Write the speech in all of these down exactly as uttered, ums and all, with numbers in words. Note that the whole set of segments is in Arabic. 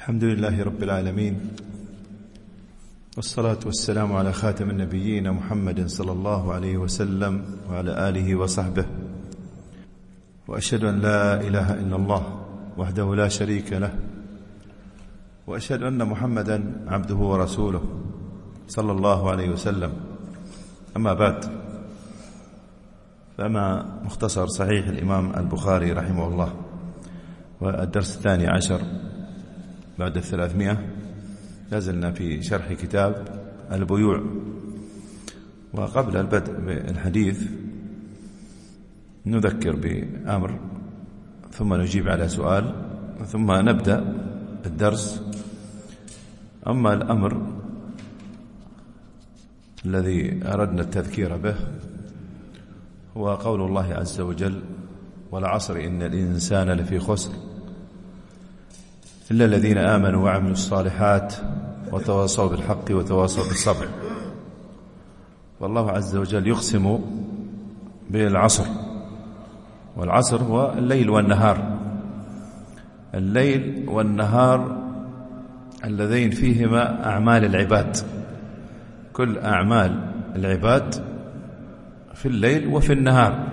الحمد لله رب العالمين، والصلاة والسلام على خاتم النبيين محمد صلى الله عليه وسلم وعلى آله وصحبه، وأشهد أن لا إله إلا الله وحده لا شريك له، وأشهد أن محمدا عبده ورسوله صلى الله عليه وسلم. أما بعد، فأما مختصر صحيح الإمام البخاري رحمه الله، والدرس الثاني عشر بعد الثلاثمائة. لازلنا في شرح كتاب البيوع، وقبل البدء بالحديث نذكر بأمر ثم نجيب على سؤال ثم نبدأ الدرس. أما الأمر الذي أردنا التذكير به هو قول الله عز وجل: والعصر إن الإنسان لفي خسر إلا الذين آمنوا وعملوا الصالحات وتواصوا بالحق وتواصوا بالصبر. والله عز وجل يقسم بالعصر، والعصر هو الليل والنهار، الليل والنهار اللذين فيهما أعمال العباد. كل أعمال العباد في الليل وفي النهار،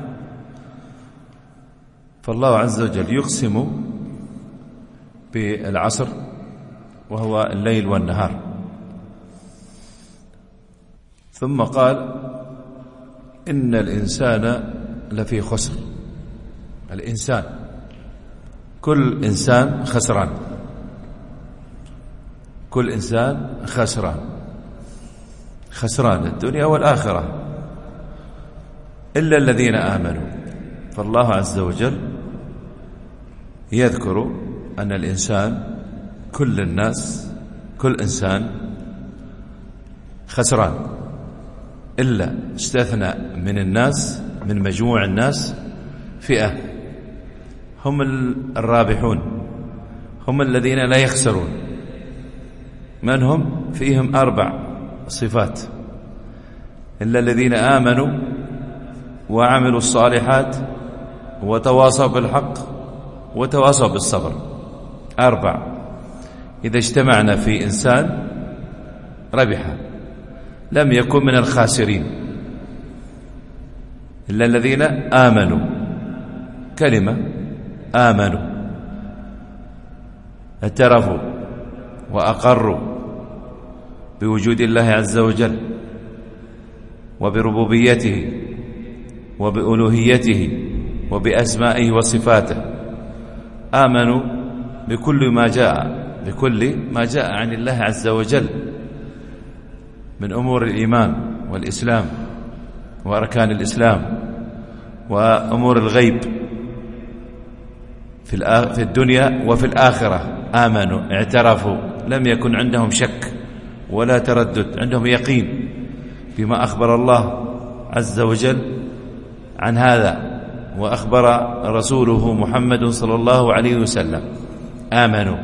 فالله عز وجل يقسم بالعصر وهو الليل والنهار. ثم قال: إن الإنسان لفي خسر. الإنسان، كل إنسان خسران، كل إنسان خسران، خسران الدنيا والآخرة إلا الذين آمنوا. فالله عز وجل يذكر أن الإنسان، كل الناس، كل إنسان خسران، إلا استثنى من الناس، من مجموع الناس، فئة هم الرابحون، هم الذين لا يخسرون. من هم؟ فيهم أربع صفات: إلا الذين آمنوا وعملوا الصالحات وتواصوا بالحق وتواصوا بالصبر. أربع إذا اجتمعنا في إنسان ربح، لم يكن من الخاسرين. إلا الذين آمنوا، كلمة آمنوا، اعترفوا وأقروا بوجود الله عز وجل وبربوبيته وبألوهيته وبأسمائه وصفاته. آمنوا بكل ما جاء بكل ما جاء عن الله عز وجل من أمور الإيمان والإسلام وأركان الإسلام وأمور الغيب في الدنيا وفي الآخرة. آمنوا، اعترفوا، لم يكن عندهم شك ولا تردد، عندهم يقين بما أخبر الله عز وجل عن هذا وأخبر رسوله محمد صلى الله عليه وسلم. آمنوا،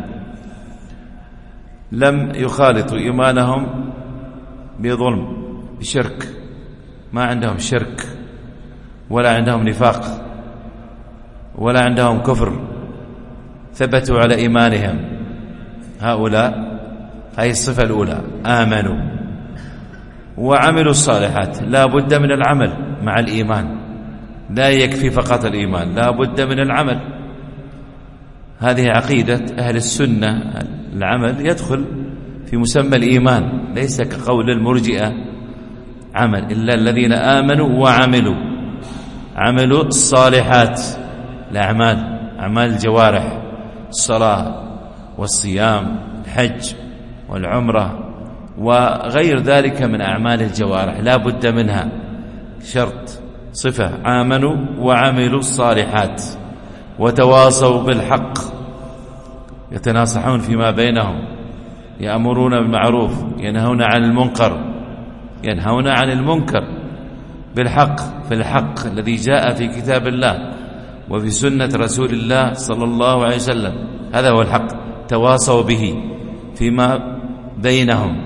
لم يخالطوا إيمانهم بظلم، بشرك، ما عندهم شرك ولا عندهم نفاق ولا عندهم كفر، ثبتوا على إيمانهم. هؤلاء هذه الصفة الأولى: آمنوا وعملوا الصالحات. لا بد من العمل مع الإيمان، لا يكفي فقط الإيمان، لا بد من العمل. هذه عقيدة أهل السنة، العمل يدخل في مسمى الإيمان، ليس كقول المرجئة عمل. إلا الذين آمنوا وعملوا، عملوا الصالحات، الأعمال، أعمال الجوارح، الصلاة والصيام، الحج والعمرة وغير ذلك من أعمال الجوارح، لا بد منها. شرط، صفة: آمنوا وعملوا الصالحات وتواصوا بالحق، يتناصحون فيما بينهم، يأمرون بالمعروف، ينهون عن المنكر، ينهون عن المنكر بالحق، في الحق الذي جاء في كتاب الله وفي سنة رسول الله صلى الله عليه وسلم. هذا هو الحق، تواصوا به فيما بينهم،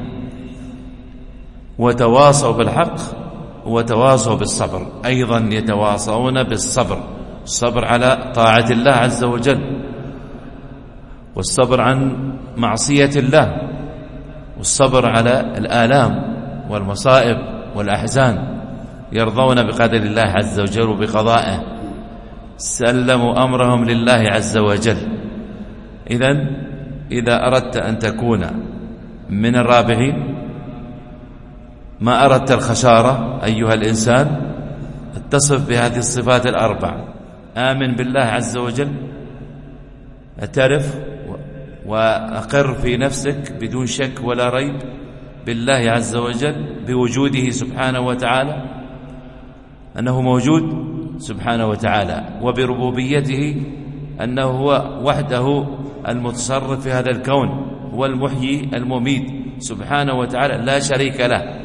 وتواصوا بالحق وتواصوا بالصبر. أيضا يتواصون بالصبر، الصبر على طاعة الله عز وجل، والصبر عن معصية الله، والصبر على الآلام والمصائب والأحزان، يرضون بقدر الله عز وجل وبقضائه، سلموا أمرهم لله عز وجل. إذن إذا أردت أن تكون من الرابحين، ما أردت الخسارة أيها الإنسان، اتصف بهذه الصفات الأربع: آمن بالله عز وجل، اعترف وأقر في نفسك بدون شك ولا ريب بالله عز وجل، بوجوده سبحانه وتعالى، أنه موجود سبحانه وتعالى، وبربوبيته أنه هو وحده المتصرف في هذا الكون، هو المحيي المميت سبحانه وتعالى لا شريك له.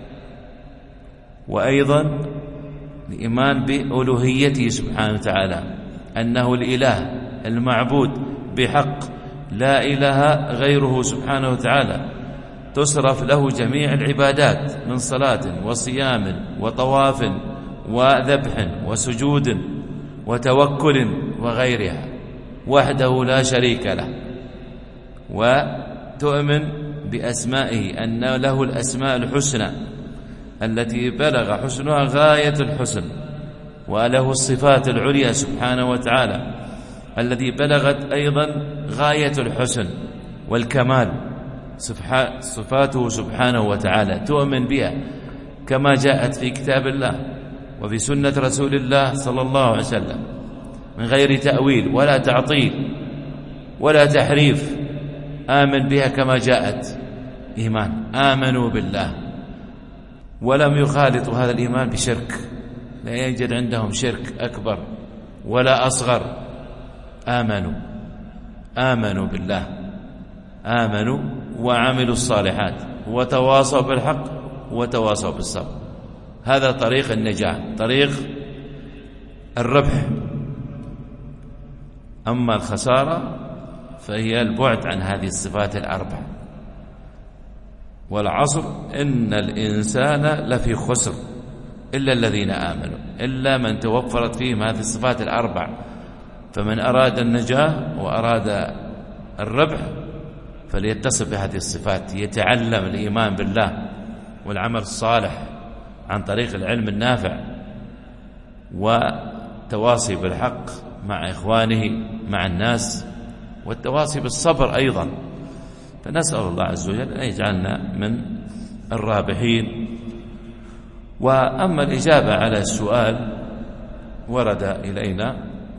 وأيضا الإيمان بألوهيته سبحانه وتعالى، أنه الإله المعبود بحق، لا إله غيره سبحانه وتعالى، تصرف له جميع العبادات من صلاة وصيام وطواف وذبح وسجود وتوكل وغيرها، وحده لا شريك له. وتؤمن بأسمائه، أن له الأسماء الحسنى التي بلغ حسنها غاية الحسن، وله الصفات العليا سبحانه وتعالى الذي بلغت أيضا غاية الحسن والكمال، صفاته سبحانه وتعالى تؤمن بها كما جاءت في كتاب الله وفي سنة رسول الله صلى الله عليه وسلم، من غير تأويل ولا تعطيل ولا تحريف. آمن بها كما جاءت إيمان، آمنوا بالله ولم يخالطوا هذا الإيمان بشرك، لا يوجد عندهم شرك أكبر ولا أصغر. آمنوا آمنوا بالله، آمنوا وعملوا الصالحات، وتواصوا بالحق وتواصوا بالصبر. هذا طريق النجاة، طريق الربح. أما الخسارة فهي البعد عن هذه الصفات الأربع. والعصر إن الإنسان لفي خسر إلا الذين آمنوا، إلا من توفرت فيهم هذه الصفات الأربع. فمن أراد النجاة وأراد الربح فليتصف بهذه الصفات، يتعلم الإيمان بالله والعمل الصالح عن طريق العلم النافع، وتواصي بالحق مع إخوانه مع الناس، والتواصي بالصبر أيضا. فنسأل الله عز وجل أن يجعلنا من الرابحين. وأما الإجابة على السؤال ورد إلينا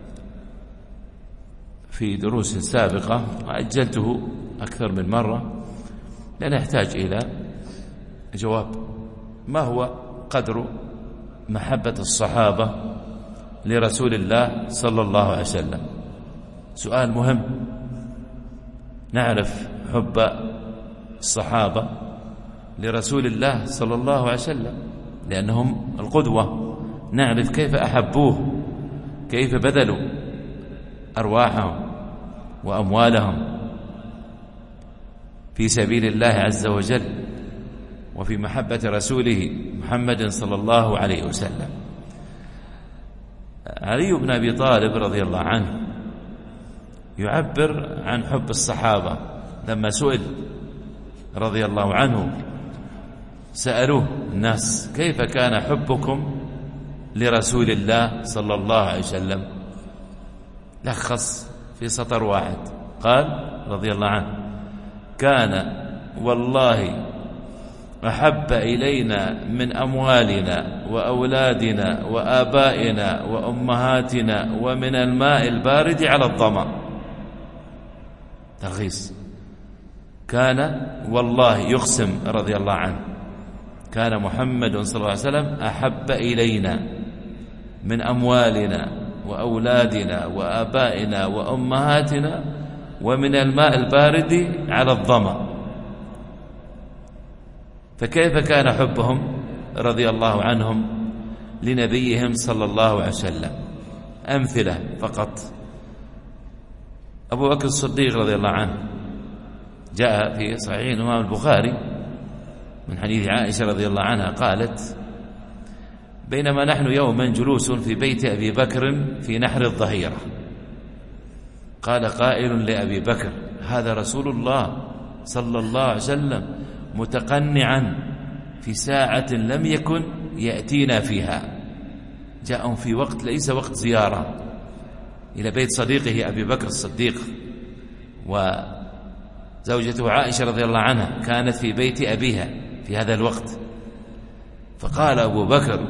في دروس سابقة وأجلته أكثر من مرة لأن يحتاج إلى جواب: ما هو قدر محبة الصحابة لرسول الله صلى الله عليه وسلم؟ سؤال مهم. نعرف حب الصحابة لرسول الله صلى الله عليه وسلم لأنهم القدوة، نعرف كيف أحبوه، كيف بذلوا أرواحهم وأموالهم في سبيل الله عز وجل وفي محبة رسوله محمد صلى الله عليه وسلم. علي بن أبي طالب رضي الله عنه يعبر عن حب الصحابة لما سئل رضي الله عنه، سألوه الناس: كيف كان حبكم لرسول الله صلى الله عليه وسلم؟ لخص في سطر واحد، قال رضي الله عنه: كان والله أحب إلينا من أموالنا وأولادنا وآبائنا وأمهاتنا ومن الماء البارد على الظمأ. تلخيص: كان والله، يقسم رضي الله عنه، كان محمد صلى الله عليه وسلم أحب إلينا من أموالنا وأولادنا وآبائنا وأمهاتنا ومن الماء البارد على الظمأ. فكيف كان حبهم رضي الله عنهم لنبيهم صلى الله عليه وسلم؟ أمثلة فقط. أبو بكر الصديق رضي الله عنه جاء في صحيح الإمام البخاري من حديث عائشة رضي الله عنها قالت: بينما نحن يوما جلوس في بيت أبي بكر في نحر الظهيرة، قال قائل لأبي بكر: هذا رسول الله صلى الله عليه وسلم متقنعا في ساعة لم يكن يأتينا فيها. جاءهم في وقت ليس وقت زيارة إلى بيت صديقه أبي بكر الصديق، وزوجته عائشة رضي الله عنها كانت في بيت أبيها في هذا الوقت. فقال أبو بكر: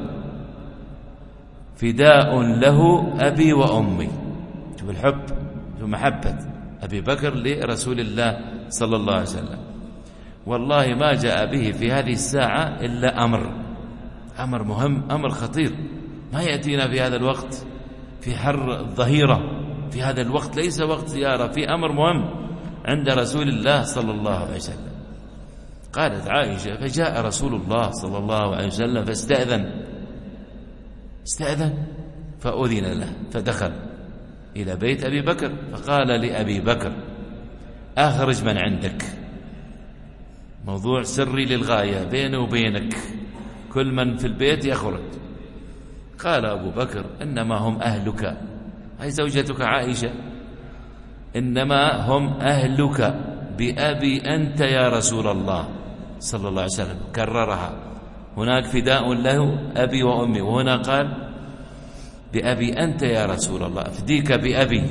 فداء له أبي وأمي. شوف الحب، شوف محبة أبي بكر لرسول الله صلى الله عليه وسلم. والله ما جاء به في هذه الساعة إلا أمر أمر مهم، أمر خطير، ما يأتينا في هذا الوقت في حر الظهيرة، في هذا الوقت ليس وقت زيارة، في أمر مهم عند رسول الله صلى الله عليه وسلم. قالت عائشة: فجاء رسول الله صلى الله عليه وسلم فاستأذن استأذن فأذن له، فدخل إلى بيت أبي بكر فقال لأبي بكر: أخرج من عندك. موضوع سري للغاية بيني وبينك، كل من في البيت يخرج. قال أبو بكر: إنما هم أهلك، هي زوجتك عائشة، إنما هم أهلك بأبي أنت يا رسول الله صلى الله عليه وسلم. كررها، هناك فداء له أبي وأمي، وهنا قال بأبي أنت يا رسول الله، أفديك بأبي.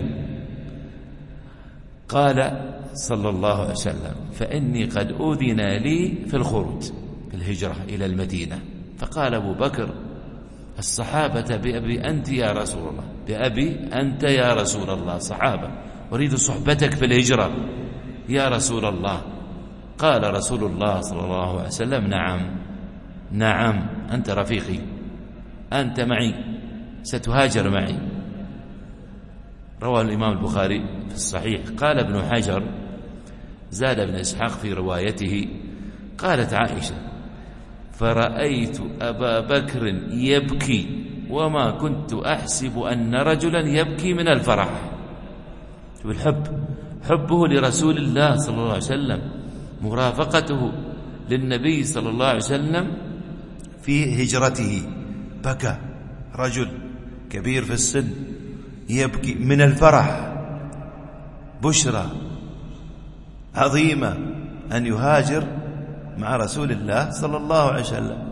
قال صلى الله عليه وسلم: فإني قد أذن لي في الخروج، في الهجرة إلى المدينة. فقال أبو بكر: الصحابة بأبي أنت يا رسول الله، بأبي أنت يا رسول الله، صحابة، أريد صحبتك في الهجرة يا رسول الله. قال رسول الله صلى الله عليه وسلم: نعم نعم، أنت رفيقي، أنت معي، ستهاجر معي. رواه الإمام البخاري في الصحيح. قال ابن حجر: زاد ابن إسحاق في روايته، قالت عائشة: فرأيت أبا بكر يبكي وما كنت أحسب أن رجلا يبكي من الفرح. شوف الحب، حبه لرسول الله صلى الله عليه وسلم، مرافقته للنبي صلى الله عليه وسلم في هجرته. بكى رجل كبير في السن يبكي من الفرح، بشرى عظيمة أن يهاجر مع رسول الله صلى الله عليه وسلم.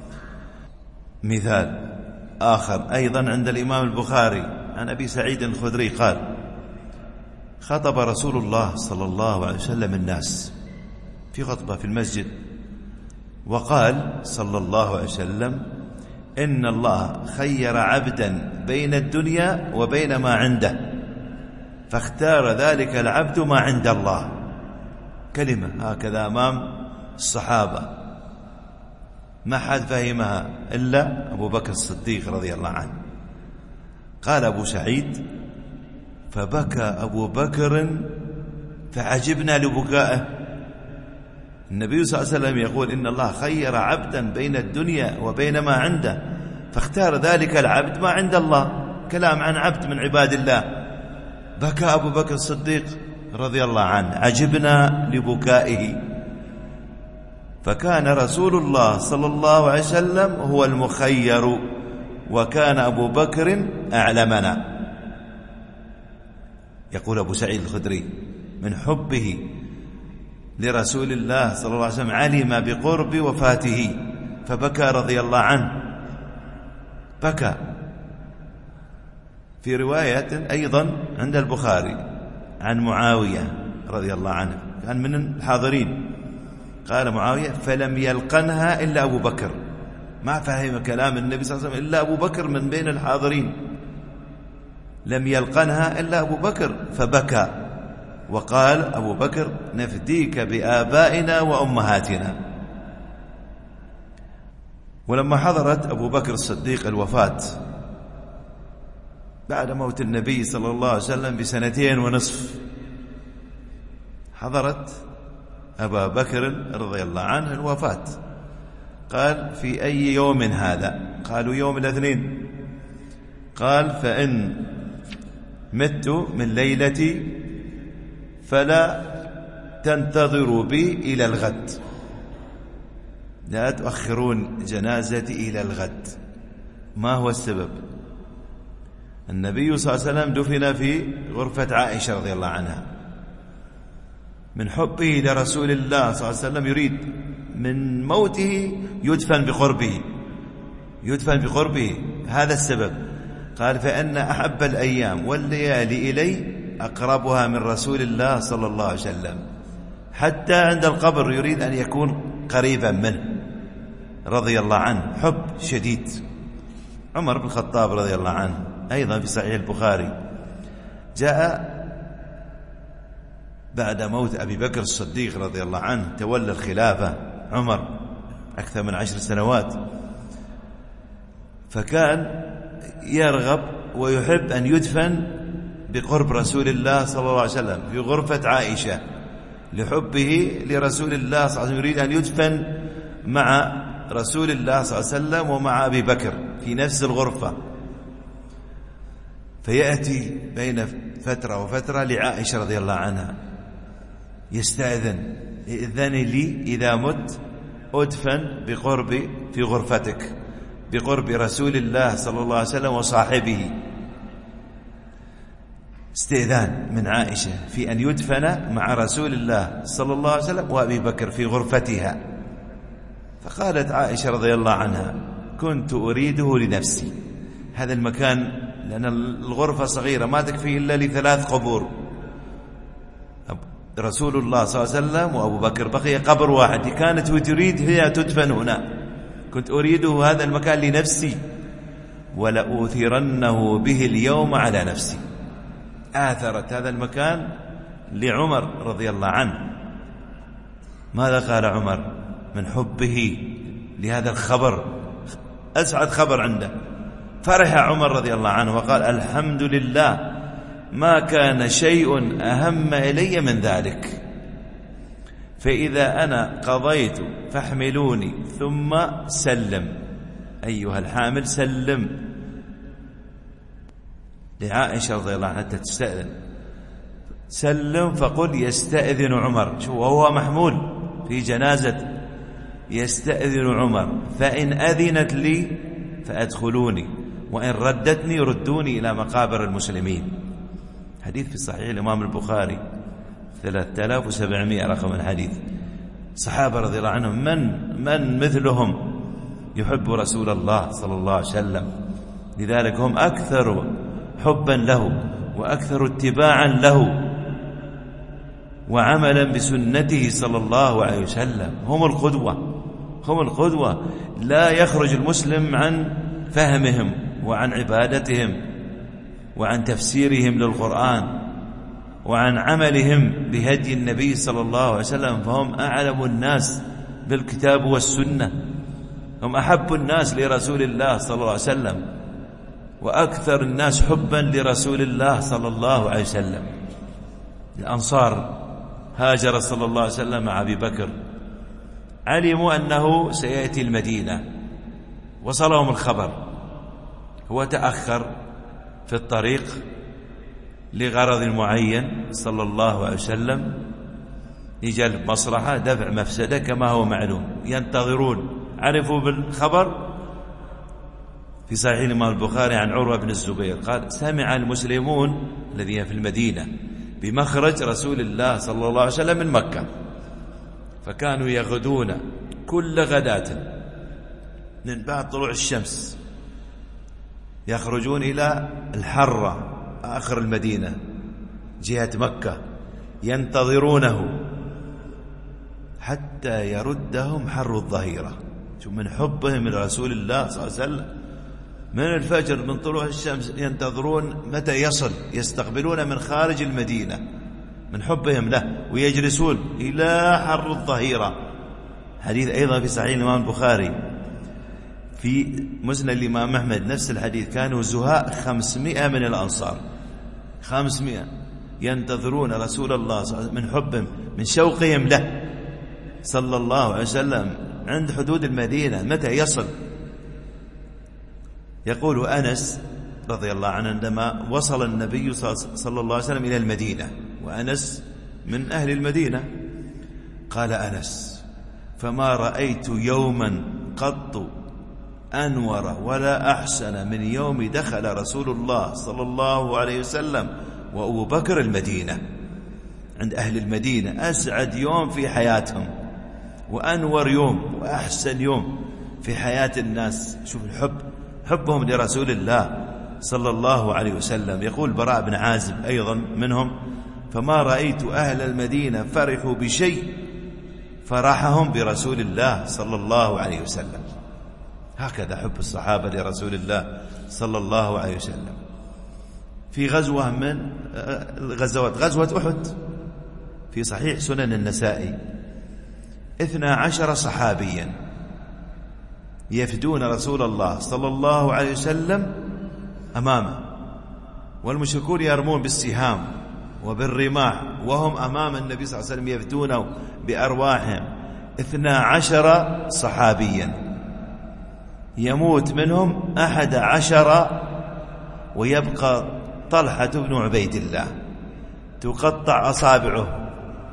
مثال آخر أيضا عند الإمام البخاري عن أبي سعيد الخدري قال: خطب رسول الله صلى الله عليه وسلم الناس في خطبة في المسجد، وقال صلى الله عليه وسلم: إن الله خير عبدا بين الدنيا وبين ما عنده، فاختار ذلك العبد ما عند الله. كلمة هكذا أمام الصحابة ما حد فهمها إلا أبو بكر الصديق رضي الله عنه. قال أبو سعيد: فبكى أبو بكر فعجبنا لبكائه. النبي صلى الله عليه وسلم يقول: إن الله خير عبدا بين الدنيا وبين ما عنده، فاختار ذلك العبد ما عند الله. كلام عن عبد من عباد الله. بكى أبو بكر الصديق رضي الله عنه، عجبنا لبكائه. فكان رسول الله صلى الله عليه وسلم هو المخير، وكان أبو بكر أعلمنا. يقول أبو سعيد الخدري: من حبه لرسول الله صلى الله عليه وسلم علم بقرب وفاته فبكى رضي الله عنه، بكى. في رواية أيضا عند البخاري عن معاوية رضي الله عنه، كان من الحاضرين، قال معاوية: فلم يلقنها إلا أبو بكر، ما فهم كلام النبي صلى الله عليه وسلم إلا أبو بكر من بين الحاضرين، لم يلقنها إلا أبو بكر، فبكى. وقال أبو بكر: نفديك بآبائنا وأمهاتنا. ولما حضرت أبو بكر الصديق الوفاة بعد موت النبي صلى الله عليه وسلم بسنتين ونصف، حضرت أبا بكر رضي الله عنه الوفاة. قال: في أي يوم هذا؟ قالوا: يوم الاثنين. قال: فإن مت من ليلتي فلا تنتظروا بي إلى الغد، لا تؤخرون جنازتي إلى الغد. ما هو السبب؟ النبي صلى الله عليه وسلم دفن في غرفة عائشة رضي الله عنها، من حبه لرسول الله صلى الله عليه وسلم يريد من موته يدفن بقربه، يدفن بقربه. هذا السبب. قال فإن أحب الأيام والليالي إلي أقربها من رسول الله صلى الله عليه وسلم، حتى عند القبر يريد أن يكون قريبا منه رضي الله عنه، حب شديد. عمر بن الخطاب رضي الله عنه أيضا في صحيح البخاري جاء بعد موت أبي بكر الصديق رضي الله عنه، تولى الخلافة عمر أكثر من عشر سنوات، فكان يرغب ويحب أن يدفن بقرب رسول الله صلى الله عليه وسلم في غرفة عائشة، لحبه لرسول الله صلى الله عليه وسلم يريد أن يدفن مع رسول الله صلى الله عليه وسلم ومع أبي بكر في نفس الغرفة. فيأتي بين فترة وفترة لعائشة رضي الله عنها يستأذن، إذن لي إذا مت أدفن بقرب في غرفتك بقرب رسول الله صلى الله عليه وسلم وصاحبه. استئذان من عائشة في أن يدفن مع رسول الله صلى الله عليه وسلم وأبي بكر في غرفتها. فقالت عائشة رضي الله عنها كنت أريده لنفسي، هذا المكان لأن الغرفة صغيرة ما تكفي إلا لثلاث قبور، رسول الله صلى الله عليه وسلم وأبو بكر، بقي قبر واحد، كانت وتريد هي تدفن هنا، كنت أريده هذا المكان لنفسي ولأوثرنه به اليوم على نفسي. آثرت هذا المكان لعمر رضي الله عنه. ماذا قال عمر من حبه لهذا الخبر؟ أسعد خبر عنده. فرح عمر رضي الله عنه وقال الحمد لله ما كان شيء أهم إلي من ذلك، فإذا أنا قضيت فاحملوني ثم سلم، أيها الحامل سلم لعائشة رضي الله عنها حتى تستأذن، سلم فقل يستأذن عمر. شو وهو محمول في جنازة يستأذن عمر، فإن أذنت لي فأدخلوني وإن ردتني ردوني إلى مقابر المسلمين. حديث في صحيح الإمام البخاري ثلاثة آلاف وسبعمائة رقم الحديث. صحابة رضي الله عنهم من من مثلهم يحب رسول الله صلى الله عليه وسلم، لذلك هم أكثر حبا له وأكثر اتباعا له وعملا بسنته صلى الله عليه وسلم. هم القدوة، هم القدوة. لا يخرج المسلم عن فهمهم وعن عبادتهم وعن تفسيرهم للقرآن وعن عملهم بهدي النبي صلى الله عليه وسلم، فهم أعلم الناس بالكتاب والسنة، هم أحب الناس لرسول الله صلى الله عليه وسلم وأكثر الناس حبا لرسول الله صلى الله عليه وسلم. الأنصار هاجر صلى الله عليه وسلم مع أبي بكر، علموا أنه سيأتي المدينة، وصلهم الخبر، هو تأخر في الطريق لغرض معين صلى الله عليه وسلم لجلب مصلحة دفع مفسدة كما هو معلوم، ينتظرون. عرفوا بالخبر في صحيح الإمام البخاري عن عروة بن الزبير قال سمع المسلمون الذين في المدينة بمخرج رسول الله صلى الله عليه وسلم من مكة، فكانوا يغدون كل غداة من بعد طلوع الشمس يخرجون إلى الحرة آخر المدينة جهة مكة، ينتظرونه حتى يردهم حر الظهيرة. شوف من حبهم لرسول الله صلى الله عليه وسلم، من الفجر من طلوع الشمس ينتظرون متى يصل، يستقبلون من خارج المدينة من حبهم له، ويجلسون إلى حر الظهيرة. حديث أيضا في صحيح الإمام البخاري في مسند الإمام أحمد نفس الحديث، كانوا زهاء خمسمائة من الأنصار، خمسمائة ينتظرون رسول الله صلى الله عليه وسلم من حبهم من شوقهم له صلى الله عليه وسلم عند حدود المدينة متى يصل. يقول أنس رضي الله عنه عندما وصل النبي صلى الله عليه وسلم إلى المدينة، وأنس من أهل المدينة، قال أنس فما رأيت يوما قط أنور ولا أحسن من يوم دخل رسول الله صلى الله عليه وسلم وأبو بكر المدينة. عند أهل المدينة أسعد يوم في حياتهم وأنور يوم وأحسن يوم في حياة الناس. شوف الحب، حبهم لرسول الله صلى الله عليه وسلم. يقول براء بن عازب أيضا منهم: فما رأيت أهل المدينة فرحوا بشيء فرحهم برسول الله صلى الله عليه وسلم. هكذا حب الصحابة لرسول الله صلى الله عليه وسلم. في غزوة من الغزوات، غزوة أحد، في صحيح سنن النسائي، اثنا عشر صحابيا يفدون رسول الله صلى الله عليه وسلم أمامه، والمشركون يرمون بالسهام وبالرماح وهم أمام النبي صلى الله عليه وسلم يفدونه بأرواحهم. اثنا عشر صحابيا يموت منهم أحد عشر ويبقى طلحة بن عبيد الله تقطع أصابعه،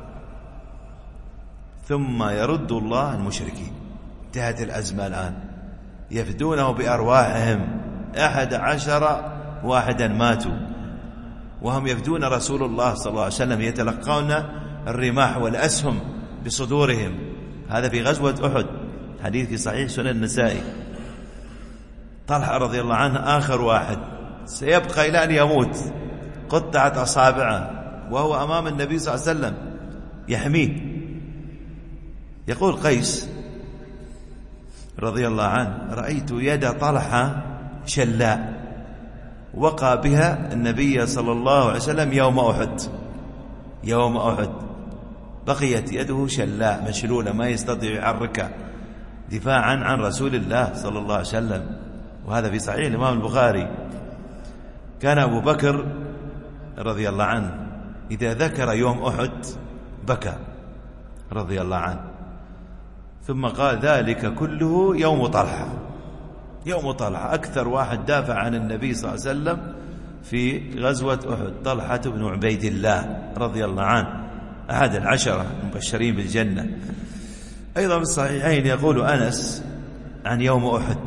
ثم يرد الله المشركين. انتهت الأزمة الآن، يفدونه بأرواحهم، أحد عشر واحدا ماتوا وهم يفدون رسول الله صلى الله عليه وسلم، يتلقون الرماح والأسهم بصدورهم. هذا في غزوة أحد، حديث في صحيح سنن النسائي. طلحة رضي الله عنه آخر واحد سيبقى إلى أن يموت، قطعت أصابعه وهو أمام النبي صلى الله عليه وسلم يحميه. يقول قيس رضي الله عنه: رأيت يد طلحة شلاء وقى بها النبي صلى الله عليه وسلم يوم أحد. يوم أحد بقيت يده شلاء مشلولة، ما يستطيع يحركها دفاعا عن رسول الله صلى الله عليه وسلم. وهذا في صحيح الإمام البخاري. كان أبو بكر رضي الله عنه إذا ذكر يوم أحد بكى رضي الله عنه، ثم قال: ذلك كله يوم طلحة. يوم طلحة أكثر واحد دافع عن النبي صلى الله عليه وسلم في غزوة أحد، طلحة بن عبيد الله رضي الله عنه، أحد العشرة المبشرين بالجنة. أيضا في الصحيحين يقول أنس عن يوم أحد: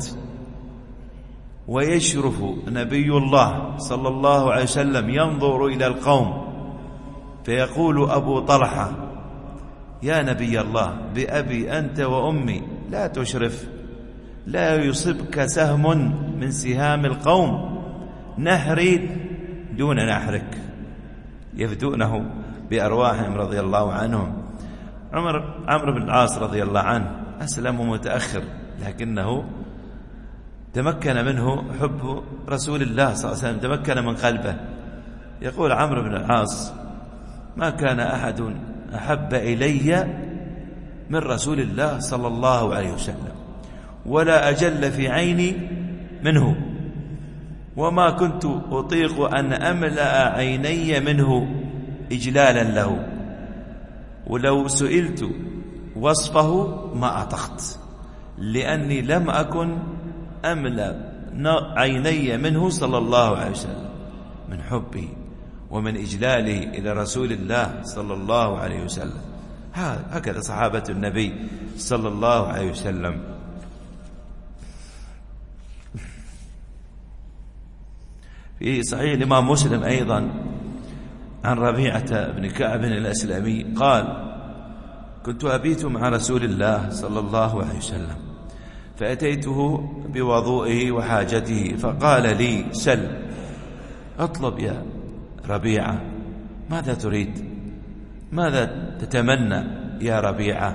ويشرف نبي الله صلى الله عليه وسلم ينظر إلى القوم فيقول أبو طلحة: يا نبي الله، بأبي أنت وأمي لا تشرف، لا يصبك سهم من سهام القوم، نحري دون نحرك. يفدونه بأرواحهم رضي الله عنهم. عمر عمرو بن العاص رضي الله عنه أسلم متأخر، لكنه تمكن منه حب رسول الله صلى الله عليه وسلم، تمكن من قلبه. يقول عمرو بن العاص: ما كان أحد أحب إلي من رسول الله صلى الله عليه وسلم، ولا أجل في عيني منه، وما كنت أطيق أن أملأ عيني منه إجلالا له، ولو سئلت وصفه ما أطقت، لأني لم أكن أملأ عيني منه صلى الله عليه وسلم من حبه ومن إجلاله إلى رسول الله صلى الله عليه وسلم. هكذا صحابة النبي صلى الله عليه وسلم. في صحيح الإمام مسلم أيضا عن ربيعة بن كعب الأسلمي قال: كنت أبيت مع رسول الله صلى الله عليه وسلم، فأتيته بوضوئه وحاجته، فقال لي: سل، اطلب يا ربيعة، ماذا تريد؟ ماذا تتمنى يا ربيعة؟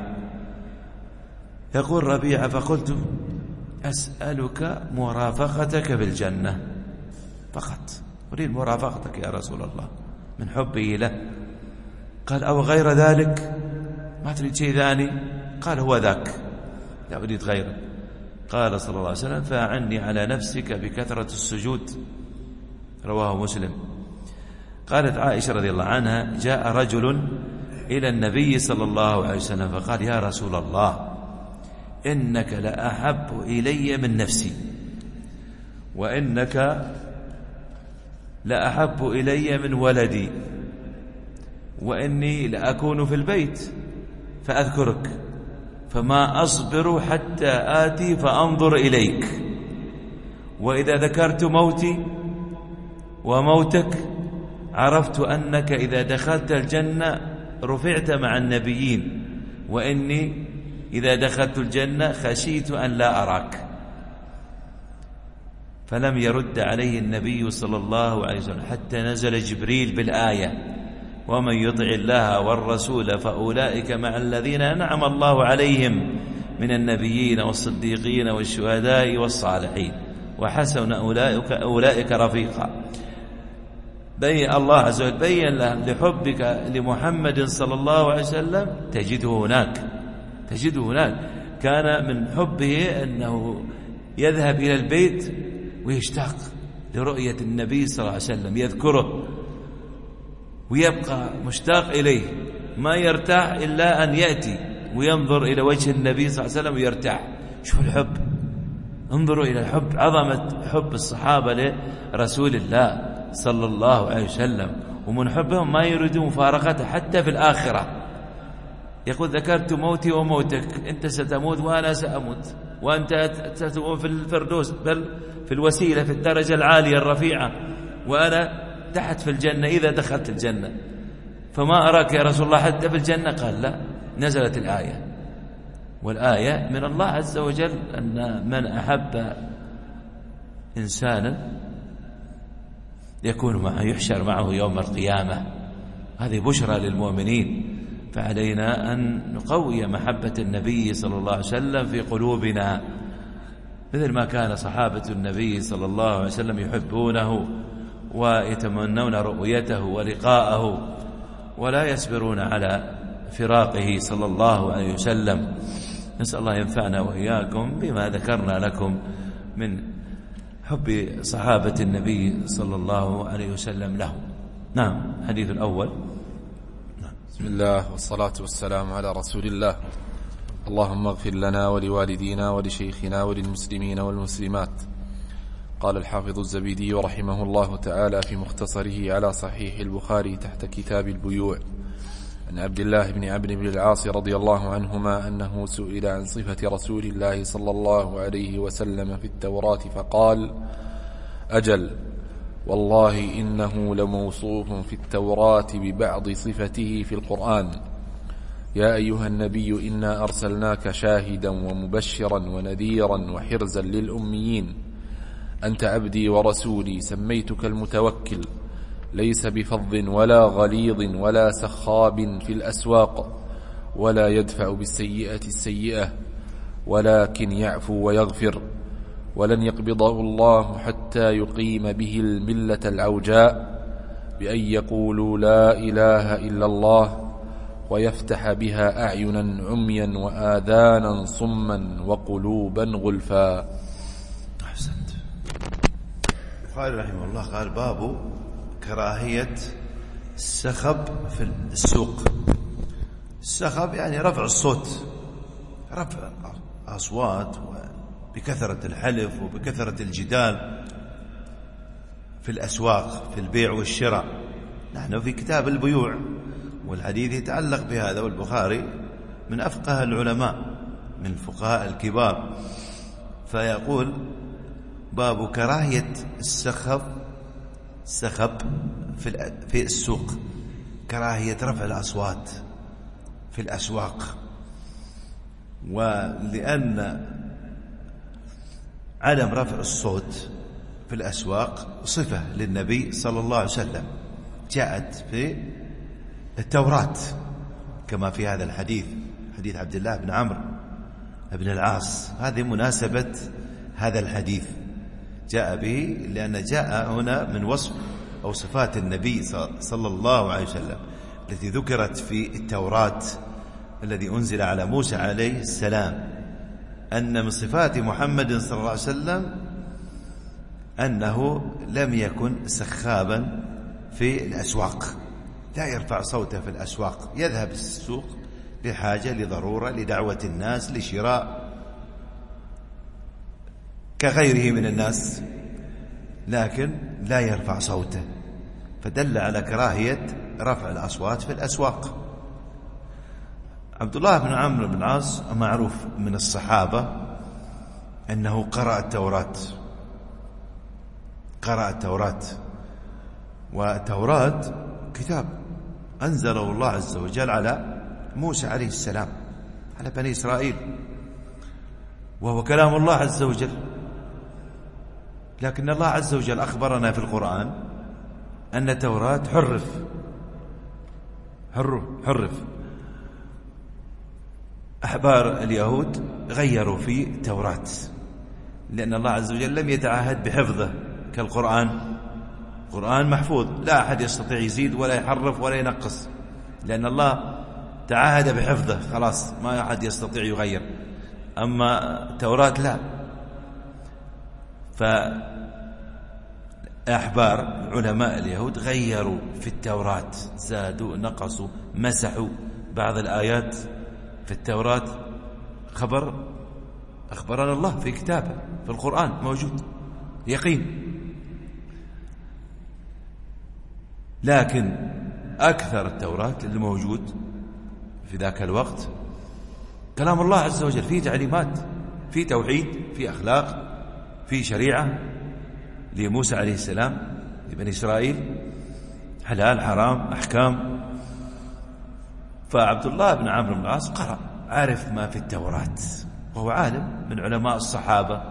يقول ربيعة: فقلت: أسألك مرافقتك بالجنة فقط، أريد مرافقتك يا رسول الله من حبي له. قال: أو غير ذلك؟ ما تريد شيء ثاني؟ قال: هو ذاك، لا أريد غيره. قال صلى الله عليه وسلم: فأعني على نفسك بكثرة السجود. رواه مسلم. قالت عائشة رضي الله عنها: جاء رجل إلى النبي صلى الله عليه وسلم فقال: يا رسول الله، إنك لأحب إلي من نفسي، وإنك لأحب إلي من ولدي، وإني لأكون في البيت فأذكرك، فما أصبر حتى آتي فأنظر إليك، وإذا ذكرت موتي وموتك عرفت أنك إذا دخلت الجنة رفعت مع النبيين، وإني إذا دخلت الجنة خشيت أن لا أراك. فلم يرد عليه النبي صلى الله عليه وسلم حتى نزل جبريل بالآية: ومن يطع الله والرسول فأولئك مع الذين أنعم الله عليهم من النبيين والصديقين والشهداء والصالحين وحسن أولئك, أولئك رفيقا. بين الله عز وجل بين لهم لحبك لمحمد صلى الله عليه وسلم تجده هناك تجده هناك كان من حبه أنه يذهب إلى البيت ويشتاق لرؤية النبي صلى الله عليه وسلم، يذكره ويبقى مشتاق إليه، ما يرتاح إلا أن يأتي وينظر إلى وجه النبي صلى الله عليه وسلم ويرتاح. شوف الحب، انظروا إلى الحب، عظمة حب الصحابة لرسول الله صلى الله عليه وسلم، ومن حبهم ما يريدون مفارقته حتى في الآخرة. يقول: ذكرت موتي وموتك، أنت ستموت وأنا سأموت، وأنت ستموت في الفردوس، بل في الوسيلة في الدرجة العالية الرفيعة، وأنا تحت في الجنة إذا دخلت الجنة، فما أراك يا رسول الله حتى في الجنة. قال: لا. نزلت الآية، والآية من الله عز وجل أن من أحب إنسانا يكون معه، يحشر معه يوم القيامة. هذه بشرى للمؤمنين، فعلينا أن نقوي محبة النبي صلى الله عليه وسلم في قلوبنا، مثل ما كان صحابة النبي صلى الله عليه وسلم يحبونه ويتمنون رؤيته ولقاءه، ولا يصبرون على فراقه صلى الله عليه وسلم. نسأل الله ينفعنا وإياكم بما ذكرنا لكم من حب صحابة النبي صلى الله عليه وسلم له. نعم، الحديث الأول. بسم الله والصلاة والسلام على رسول الله. اللهم اغفر لنا ولوالدينا ولشيخنا وللمسلمين والمسلمات. قال الحافظ الزبيدي رحمه الله تعالى في مختصره على صحيح البخاري تحت كتاب البيوع عن عبد الله بن عمرو بن العاص رضي الله عنهما أنه سئل عن صفة رسول الله صلى الله عليه وسلم في التوراة فقال: أجل، والله إنه لموصوف في التوراة ببعض صفته في القرآن. يا أيها النبي إنا أرسلناك شاهدا ومبشرا ونذيرا وحرزا للأميين. أنت عبدي ورسولي، سميتك المتوكل، ليس بفظ ولا غليظ ولا سخاب في الأسواق، ولا يدفع بالسيئة السيئة، ولكن يعفو ويغفر، ولن يقبضه الله حتى يقيم به الملة العوجاء بأن يقولوا لا إله إلا الله، ويفتح بها أعينا عميا وآذانا صما وقلوبا غلفا. أحسنت. البخاري رحمه الله قال: باب كراهية السخب في السوق. السخب يعني رفع الصوت، رفع أصوات بكثرة الحلف وبكثرة الجدال في الأسواق في البيع والشراء. نحن في كتاب البيوع، والحديث يتعلق بهذا، والبخاري من أفقه العلماء من الفقهاء الكبار، فيقول: باب كراهية السخب السخب في في السوق، كراهية رفع الأصوات في الأسواق. ولأن عدم رفع الصوت في الأسواق صفة للنبي صلى الله عليه وسلم، جاءت في التوراة كما في هذا الحديث، حديث عبد الله بن عمرو بن العاص. هذه مناسبة هذا الحديث جاء به، لأن جاء هنا من وصف أو صفات النبي صلى الله عليه وسلم التي ذكرت في التوراة الذي أنزل على موسى عليه السلام، أن من صفات محمد صلى الله عليه وسلم أنه لم يكن سخابا في الأسواق، لا يرفع صوته في الأسواق، يذهب السوق لحاجة لضرورة لدعوة الناس لشراء كغيره من الناس، لكن لا يرفع صوته، فدل على كراهية رفع الأصوات في الأسواق. عبد الله بن عمرو بن العاص معروف من الصحابة أنه قرأ التوراة قرأ التوراة والتوراة كتاب أنزله الله عز وجل على موسى عليه السلام على بني إسرائيل، وهو كلام الله عز وجل. لكن الله عز وجل أخبرنا في القرآن أن التوراة حرف حرف حرف أحبار اليهود غيروا في التوراة، لأن الله عز وجل لم يتعهد بحفظه كالقرآن. القرآن محفوظ، لا أحد يستطيع يزيد ولا يحرف ولا ينقص، لأن الله تعهد بحفظه، خلاص ما أحد يستطيع يغير. أما التوراة لا. فأحبار علماء اليهود غيروا في التوراة، زادوا نقصوا مسحوا بعض الآيات في التوراة. خبر أخبرنا الله في كتابه في القرآن موجود يقين. لكن أكثر التوراة اللي موجود في ذاك الوقت كلام الله عز وجل، فيه تعليمات، فيه توحيد، فيه أخلاق، فيه شريعة لموسى عليه السلام لبني إسرائيل، حلال حرام أحكام. فعبد الله بن عمرو بن العاص قرأ، عرف ما في التوراة، وهو عالم من علماء الصحابة.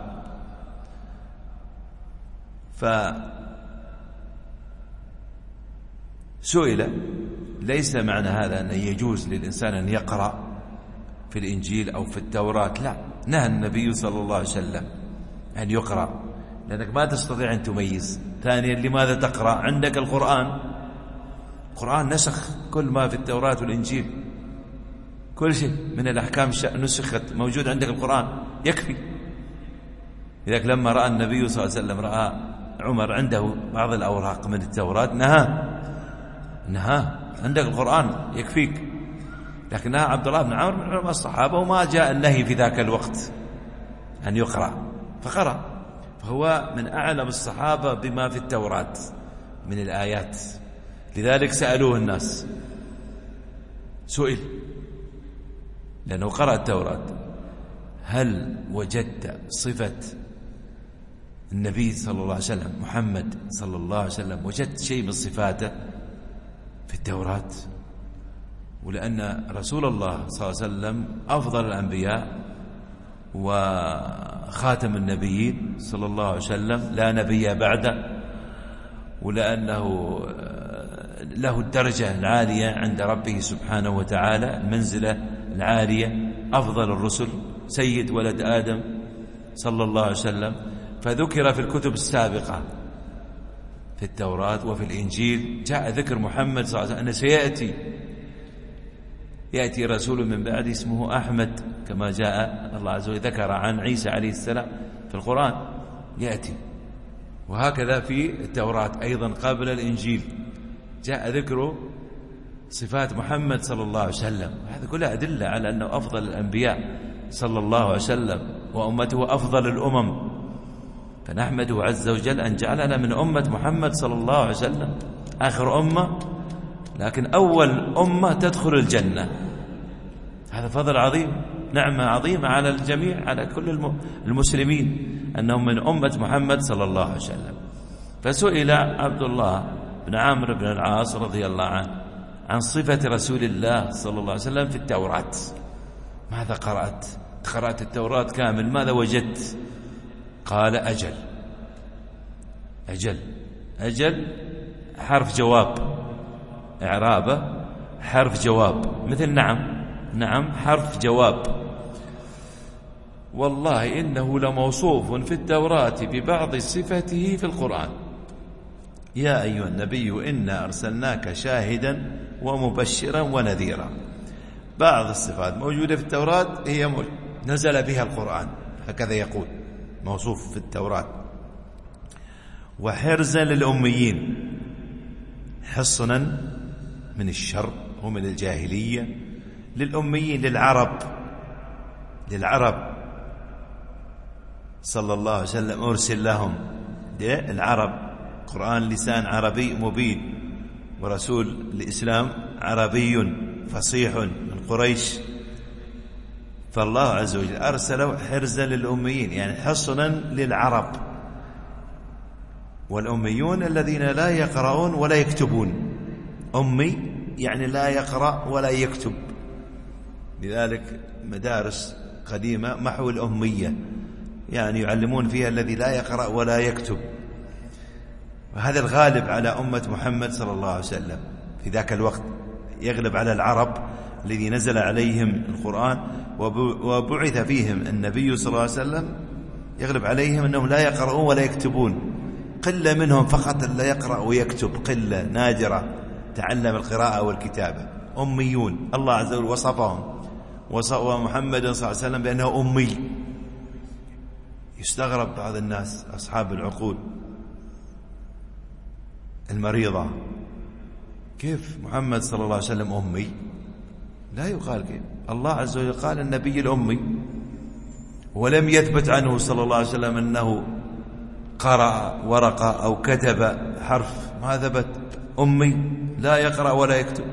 فسئل، ليس معنى هذا أن يجوز للإنسان أن يقرأ في الإنجيل أو في التوراة، لا، نهى النبي صلى الله عليه وسلم أن يقرأ، لأنك ما تستطيع أن تميز. ثانيا، لماذا تقرأ؟ عندك القرآن، القرآن نسخ كل ما في التوراة والإنجيل، كل شيء من الأحكام نسخت، موجود عندك القرآن يكفي. لذلك لما رأى النبي صلى الله عليه وسلم، رأى عمر عنده بعض الأوراق من التوراة، نهى نهى عندك القرآن يكفيك. لكن نهى عبد الله بن عمرو من علماء الصحابة، وما جاء النهي في ذاك الوقت أن يقرأ، فقرأ. فهو من أعلم الصحابة بما في التوراة من الآيات. لذلك سألوه الناس، سئل لأنه قرأ التوراة، هل وجدت صفة النبي صلى الله عليه وسلم محمد صلى الله عليه وسلم، وجدت شيء من صفاته في التوراة؟ ولأن رسول الله صلى الله عليه وسلم أفضل الأنبياء وخاتم النبيين صلى الله عليه وسلم، لا نبي بعده، ولأنه له الدرجة العالية عند ربه سبحانه وتعالى، المنزلة العالية، أفضل الرسل، سيد ولد آدم صلى الله عليه وسلم. فذكر في الكتب السابقة في التوراة وفي الإنجيل جاء ذكر محمد صلى الله عليه وسلم أنه سيأتي يأتي رسول من بعد اسمه أحمد، كما جاء الله عز وجل ذكر عن عيسى عليه السلام في القرآن يأتي. وهكذا في التوراة أيضا قبل الإنجيل جاء ذكر صفات محمد صلى الله عليه وسلم. هذا كلها أدلة على أنه أفضل الأنبياء صلى الله عليه وسلم، وأمته أفضل الأمم. فنحمده عز وجل أن جعلنا من أمة محمد صلى الله عليه وسلم آخر أمة، لكن أول أمة تدخل الجنة. هذا فضل عظيم، نعمة عظيمة على الجميع، على كل المسلمين، أنهم من أمة محمد صلى الله عليه وسلم. فسئل عبد الله بن عمرو بن العاص رضي الله عنه عن صفة رسول الله صلى الله عليه وسلم في التوراة، ماذا قرأت؟ قرأت التوراة كامل، ماذا وجدت؟ قال أجل أجل أجل حرف جواب، إعرابه حرف جواب، مثل نعم نعم حرف جواب. والله إنه لموصوف في التوراة ببعض صفته في القرآن. يا أيها النبي إنا أرسلناك شاهدا ومبشرا ونذيرا. بعض الصفات موجودة في التوراة هي نزل بها القرآن، هكذا يقول، موصوف في التوراة. وحرزا للأميين، حصنا من الشر ومن الجاهلية، للأميين، للعرب للعرب صلى الله عليه وسلم أرسل لهم، العرب، قرآن لسان عربي مبين، ورسول الإسلام عربي فصيح من قريش. فالله عز وجل أرسله حرزا للأميين، يعني حصنا للعرب. والأميون الذين لا يقرؤون ولا يكتبون، أمي يعني لا يقرأ ولا يكتب، لذلك مدارس قديمة محو الأمية، يعني يعلمون فيها الذي لا يقرأ ولا يكتب. وهذا الغالب على أمة محمد صلى الله عليه وسلم في ذاك الوقت، يغلب على العرب الذي نزل عليهم القرآن وبعث فيهم النبي صلى الله عليه وسلم، يغلب عليهم أنهم لا يقرؤون ولا يكتبون. قلة منهم فقط لا يقرأ ويكتب، قلة نادرة تعلم القراءة والكتابة، أميون. الله عز وجل وصفهم، وصف محمد صلى الله عليه وسلم بأنه أمي. يستغرب بعض الناس أصحاب العقول المريضة، كيف محمد صلى الله عليه وسلم أمي؟ لا يقال كيف. الله عز وجل قال النبي الأمي، ولم يثبت عنه صلى الله عليه وسلم أنه قرأ ورقة أو كتب حرف، ما ثبت. أمي لا يقرأ ولا يكتب.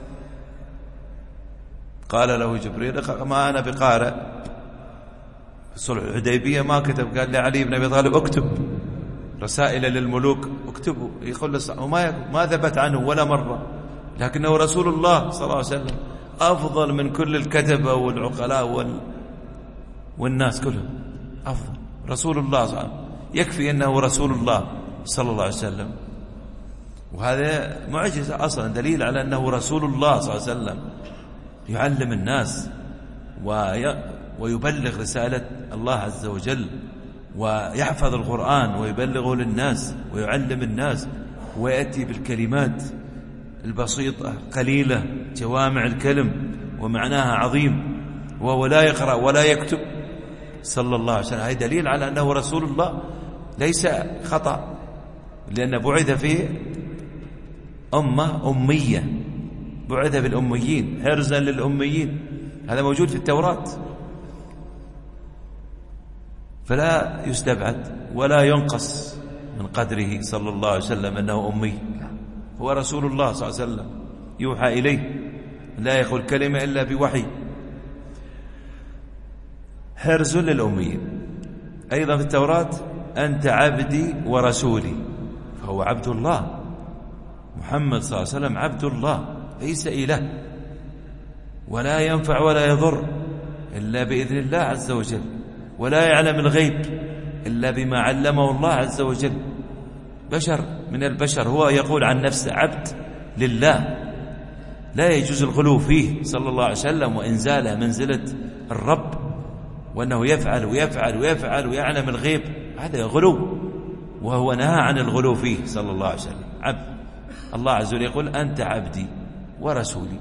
قال له جبريل ما أنا بقارئ. في صلح الحديبية ما كتب، قال لعلي بن أبي طالب اكتب رسائل للملوك اكتبوا، يقول له وما ما ثبت عنه ولا مرة، لكنه رسول الله صلى الله عليه وسلم أفضل من كل الكتبة والعقلاء وال... والناس كلهم، أفضل رسول الله صلى الله عليه وسلم، يكفي أنه رسول الله صلى الله عليه وسلم. وهذا معجزة أصلا، دليل على أنه رسول الله صلى الله عليه وسلم، يعلم الناس وي... ويبلغ رسالة الله عز وجل، ويحفظ القرآن ويبلغه للناس ويعلم الناس، ويأتي بالكلمات البسيطة قليلة جوامع الكلم ومعناها عظيم، وهو لا يقرأ ولا يكتب صلى الله عليه وسلم. هذا دليل على أنه رسول الله، ليس خطأ، لأن بعث فيه أمة أمية، بعث بالأميين حرزا للأميين، هذا موجود في التوراة، فلا يستبعد ولا ينقص من قدره صلى الله عليه وسلم أنه أمي. هو رسول الله صلى الله عليه وسلم يوحى إليه، لا يقول كلمة إلا بوحي. حرز للأميين. أيضا في التوراة أنت عبدي ورسولي، فهو عبد الله. محمد صلى الله عليه وسلم عبد الله ليس إله، ولا ينفع ولا يضر إلا بإذن الله عز وجل، ولا يعلم الغيب إلا بما علمه الله عز وجل. بشر من البشر، هو يقول عن نفسه عبد لله، لا يجوز الغلو فيه صلى الله عليه وسلم وإنزاله منزلة الرب، وأنه يفعل ويفعل ويفعل ويعلم الغيب، هذا غلو، وهو نهى عن الغلو فيه صلى الله عليه وسلم. عبد الله عز وجل يقول أنت عبدي ورسولي،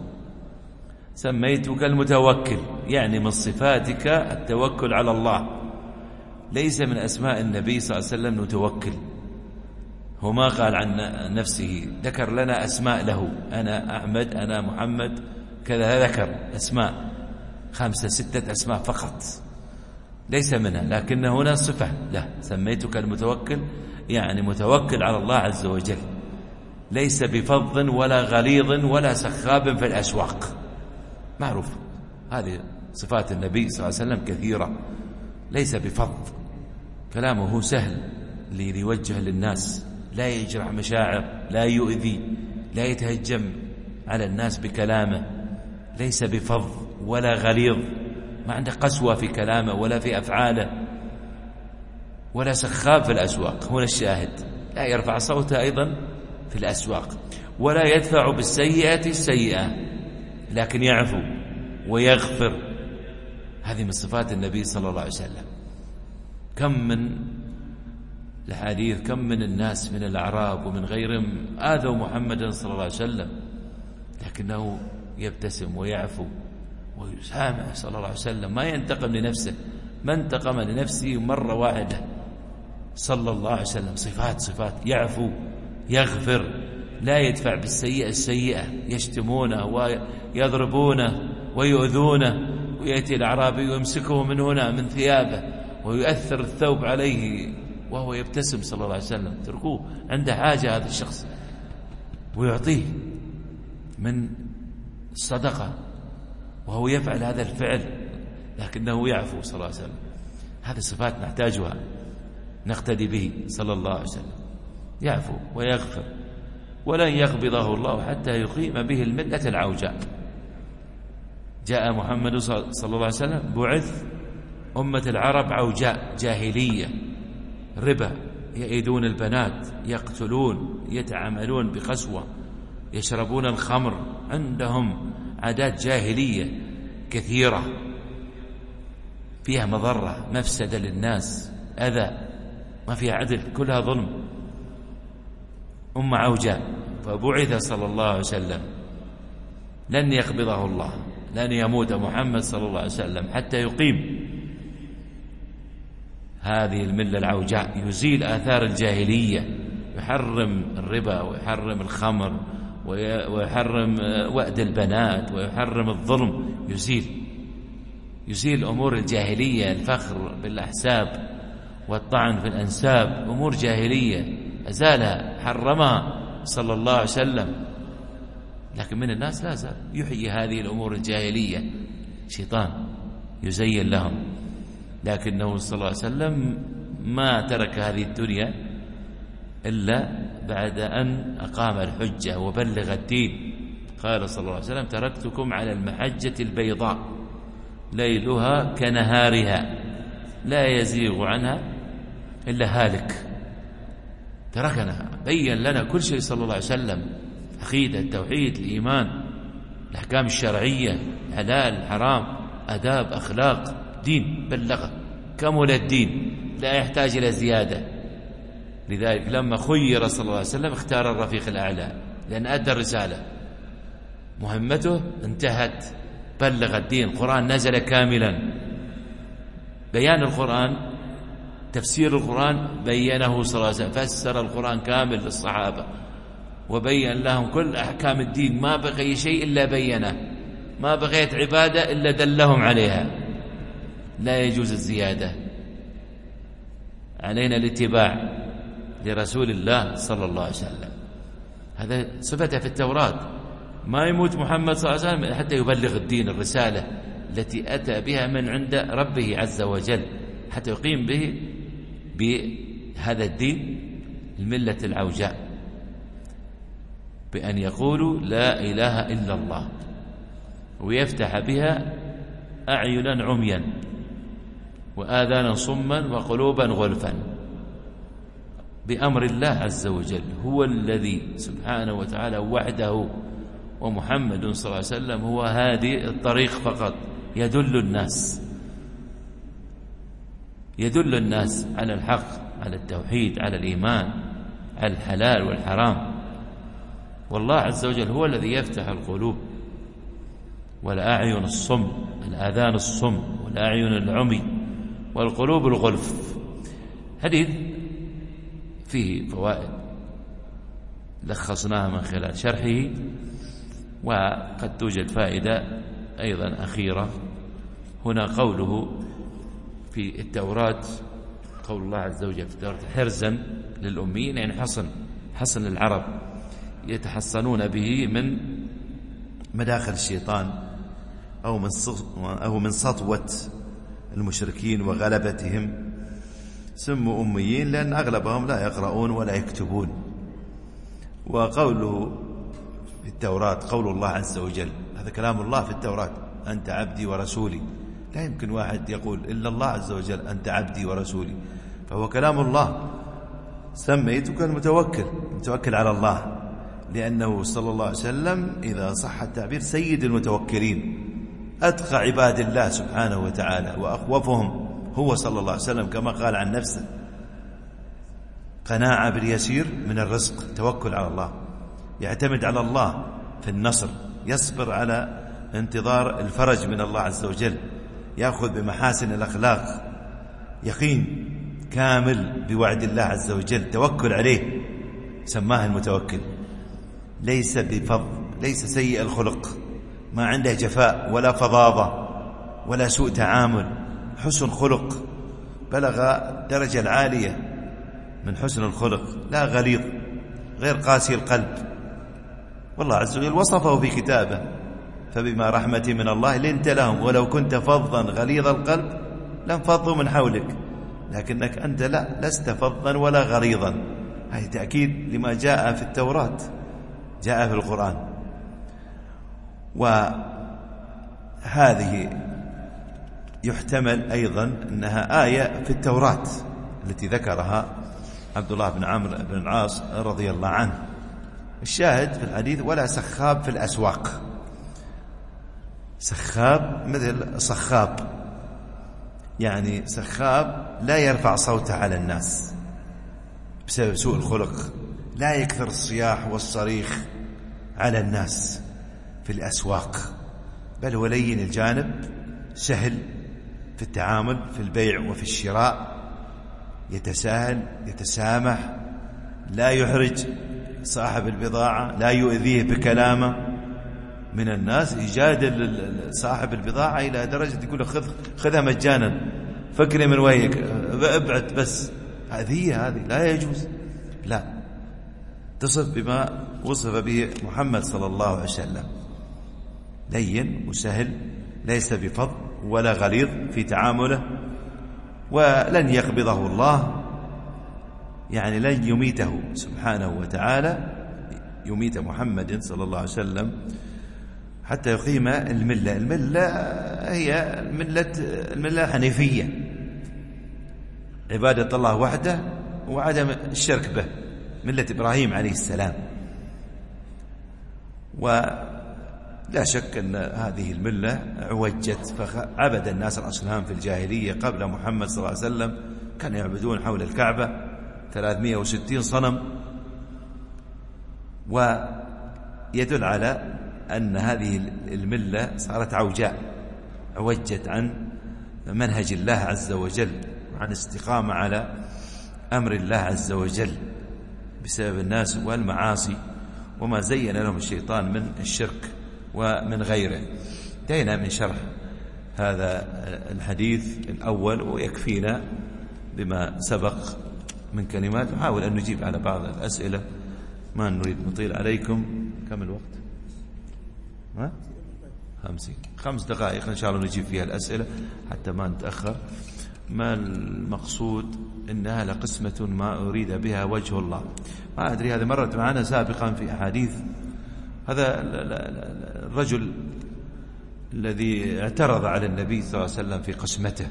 سميتك المتوكل، يعني من صفاتك التوكل على الله، ليس من أسماء النبي صلى الله عليه وسلم متوكل. هو ما قال عن نفسه، ذكر لنا أسماء له، أنا أحمد، أنا محمد، كذا، ذكر أسماء خمسة ستة أسماء فقط، ليس منها، لكن هنا صفة له، سميتك المتوكل، يعني متوكل على الله عز وجل، ليس بفظ ولا غليظ ولا سخاب في الأسواق، معروف هذه صفات النبي صلى الله عليه وسلم كثيرة. ليس بفظ، كلامه سهل ليوجه للناس، لا يجرح مشاعر، لا يؤذي، لا يتهجم على الناس بكلامه، ليس بفظ ولا غليظ، ما عنده قسوة في كلامه ولا في أفعاله، ولا سخاب في الأسواق. هنا الشاهد، لا يرفع صوته أيضا في الأسواق، ولا يدفع بالسيئة السيئة، لكن يعفو ويغفر. هذه من صفات النبي صلى الله عليه وسلم. كم من الحديث، كم من الناس من الأعراب ومن غيرهم آذوا محمدا صلى الله عليه وسلم، لكنه يبتسم ويعفو ويسامح صلى الله عليه وسلم، ما ينتقم لنفسه، ما انتقم لنفسه مرة واحدة صلى الله عليه وسلم. صفات صفات، يعفو يغفر، لا يدفع بالسيئة السيئة، يشتمونه ويضربونه ويؤذونه، ويأتي الأعرابي ويمسكه من هنا من ثيابه ويؤثر الثوب عليه وهو يبتسم صلى الله عليه وسلم، تركوه، عنده حاجة هذا الشخص، ويعطيه من الصدقة وهو يفعل هذا الفعل، لكنه يعفو صلى الله عليه وسلم. هذه صفات نحتاجها نقتدي به صلى الله عليه وسلم، يعفو ويغفر ولن يقبضه الله حتى يقيم به الملة العوجاء. جاء محمد صلى الله عليه وسلم بعث أمة العرب عوجاء جاهلية، ربا، يئدون البنات، يقتلون، يتعاملون بقسوة، يشربون الخمر، عندهم عادات جاهلية كثيرة فيها مضرة، مفسدة للناس، أذى، ما فيها عدل، كلها ظلم. أمة عوجاء، فبعث صلى الله عليه وسلم، لن يقبضه الله، لن يموت محمد صلى الله عليه وسلم حتى يقيم هذه الملة العوجاء، يزيل آثار الجاهلية، يحرم الربا ويحرم الخمر ويحرم وأد البنات ويحرم الظلم، يزيل يزيل أمور الجاهلية، الفخر بالأحساب والطعن في الأنساب، أمور جاهلية أزالها، حرمها صلى الله عليه وسلم. لكن من الناس لا زال يحيي هذه الأمور الجاهلية، شيطان يزين لهم، لكنه صلى الله عليه وسلم ما ترك هذه الدنيا إلا بعد أن أقام الحجة وبلغ الدين. قال صلى الله عليه وسلم: تركتكم على المحجة البيضاء ليلها كنهارها لا يزيغ عنها إلا هالك. تركنا، بين لنا كل شيء صلى الله عليه وسلم، عقيدة، التوحيد، الإيمان، الأحكام الشرعية، الحلال، الحرام، آداب، أخلاق، دين، بلغه، كمل الدين، لا يحتاج إلى زيادة. لذلك لما خير صلى الله عليه وسلم اختار الرفيق الأعلى، لأن أدى الرسالة، مهمته انتهت، بلغ الدين. القرآن نزل كاملا، بيان القرآن، تفسير القرآن بينه صلى الله عليه وسلم، فسر القرآن كامل للصحابة وبين لهم كل أحكام الدين، ما بقي شيء إلا بينه، ما بقيت عبادة إلا دلهم عليها، لا يجوز الزيادة. علينا الاتباع لرسول الله صلى الله عليه وسلم، هذا صفته في التوراة. ما يموت محمد صلى الله عليه وسلم حتى يبلغ الدين، الرسالة التي أتى بها من عند ربه عز وجل، حتى يقيم به بهذا الدين الملة العوجاء، بأن يقولوا لا إله إلا الله، ويفتح بها أعينا عميا وآذانا صما وقلوبا غلفا، بأمر الله عز وجل. هو الذي سبحانه وتعالى وحده، ومحمد صلى الله عليه وسلم هو هذه الطريق فقط، يدل الناس يدل الناس على الحق، على التوحيد، على الإيمان، على الحلال والحرام. والله عز وجل هو الذي يفتح القلوب والأعين الصم، الآذان الصم والأعين العمي والقلوب الغلف. حديث فيه فوائد لخصناها من خلال شرحه، وقد توجد فائدة أيضا أخيرة هنا. قوله في التوراة، قول الله عز وجل في التوراة: حرزا للأميين، يعني حصن، حصن العرب يتحصنون به من مداخل الشيطان أو من أو من سطوة المشركين وغلبتهم. سموا أميين لأن أغلبهم لا يقرؤون ولا يكتبون. وقوله في التوراة قول الله عز وجل، هذا كلام الله في التوراة: أنت عبدي ورسولي. لا يمكن واحد يقول إلا الله عز وجل أنت عبدي ورسولي، فهو كلام الله. سميتك المتوكل، متوكل على الله، لأنه صلى الله عليه وسلم إذا صح التعبير سيد المتوكلين، أتقى عباد الله سبحانه وتعالى وأخوفهم هو صلى الله عليه وسلم، كما قال عن نفسه: قناعة باليسير من الرزق، توكل على الله، يعتمد على الله في النصر، يصبر على انتظار الفرج من الله عز وجل، يأخذ بمحاسن الأخلاق، يقين كامل بوعد الله عز وجل، توكل عليه، سماه المتوكل. ليس بفض، ليس سيء الخلق، ما عنده جفاء ولا فظاظة ولا سوء تعامل، حسن خلق، بلغ الدرجة العالية من حسن الخلق، لا غليظ، غير قاسي القلب. والله عز وجل وصفه في كتابه: فبما رحمة من الله لنت لهم ولو كنت فظا غليظ القلب لانفضوا من حولك، لكنك أنت لا، لست فظا ولا غليظا. هذا تأكيد لما جاء في التوراة جاء في القرآن. وهذه يحتمل أيضا أنها آية في التوراة التي ذكرها عبد الله بن عمرو بن العاص رضي الله عنه. الشاهد في الحديث: ولا سخاب في الأسواق. سخاب مثل صخاب، يعني سخاب لا يرفع صوته على الناس بسبب سوء الخلق، لا يكثر الصياح والصريخ على الناس في الأسواق، بل هو لين الجانب، سهل في التعامل في البيع وفي الشراء، يتساهل يتسامح، لا يحرج صاحب البضاعة، لا يؤذيه بكلامه. من الناس يجادل صاحب البضاعة إلى درجة يقول له خذ خذها مجانا، فكري من وجهك، ابعد بس. هذه هذه لا يجوز، لا تصف بما وصف به محمد صلى الله عليه وسلم: لين وسهل، ليس بفظ ولا غليظ في تعامله، ولن يقبضه الله، يعني لن يميته سبحانه وتعالى، يميت محمد صلى الله عليه وسلم حتى يقيم الملة. الملة هي الملة الملة الحنيفية، عبادة الله وحده وعدم الشرك به، ملة إبراهيم عليه السلام. ولا شك أن هذه الملة عوجت، فعبد الناس الأصنام في الجاهلية قبل محمد صلى الله عليه وسلم، كانوا يعبدون حول الكعبة ثلاثمائة وستين صنم. ويدل على أن هذه الملة صارت عوجاء، عوجت عن منهج الله عز وجل، عن استقامة على أمر الله عز وجل بسبب الناس والمعاصي وما زين لهم الشيطان من الشرك ومن غيره. انتهينا من شرح هذا الحديث الأول، ويكفينا بما سبق من كلمات. نحاول أن نجيب على بعض الأسئلة، ما نريد نطيل عليكم. كم الوقت؟ ها؟ خمسين خمس دقائق إن شاء الله نجيب فيها الأسئلة حتى ما نتأخر. ما المقصود إنها لقسمة ما أريد بها وجه الله؟ ما أدري، هذا مرت معنا سابقا في أحاديث. هذا الرجل الذي اعترض على النبي صلى الله عليه وسلم في قسمته،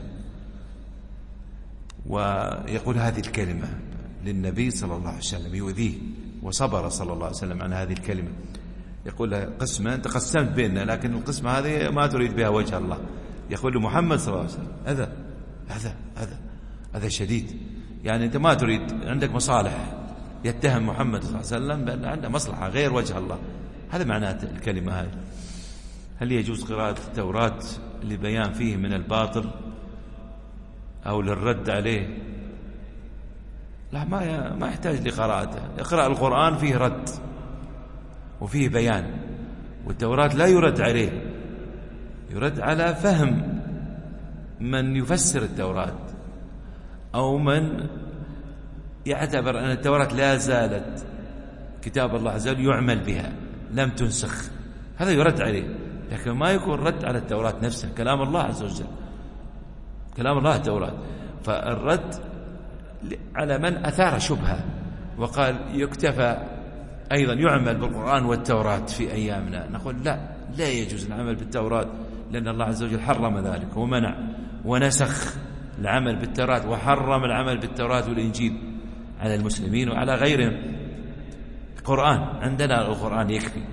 ويقول هذه الكلمة للنبي صلى الله عليه وسلم، يؤذيه، وصبر صلى الله عليه وسلم عن هذه الكلمة. يقول له قسمة أنت قسمت بيننا، لكن القسمة هذه ما تريد بها وجه الله. يقول له محمد صلى الله عليه وسلم: هذا هذا هذا هذا شديد، يعني أنت ما تريد، عندك مصالح. يتهم محمد صلى الله عليه وسلم بأن عنده مصلحة غير وجه الله. هذا معناه الكلمة هذه. هل يجوز قراءة التوراة لبيان فيه من الباطل أو للرد عليه؟ لا، ما ما يحتاج لقراءته. اقرأ القرآن، فيه رد وفيه بيان، والتوراة لا يرد عليه، يرد على فهم من يفسر التوراة أو من يعتبر أن التوراة لا زالت كتاب الله عز وجل يعمل بها، لم تنسخ، هذا يرد عليه. لكن ما يكون رد على التوراة نفسها، كلام الله عز وجل، كلام الله التوراة. فالرد على من أثار شبهة وقال يكتفى أيضا يعمل بالقرآن والتوراة في أيامنا، نقول لا، لا يجوز العمل بالتوراة، لأن الله عز وجل حرم ذلك ومنع ونسخ العمل بالتوراة، وحرم العمل بالتوراة والإنجيل على المسلمين وعلى غيرهم. القرآن عندنا، القرآن يكفي.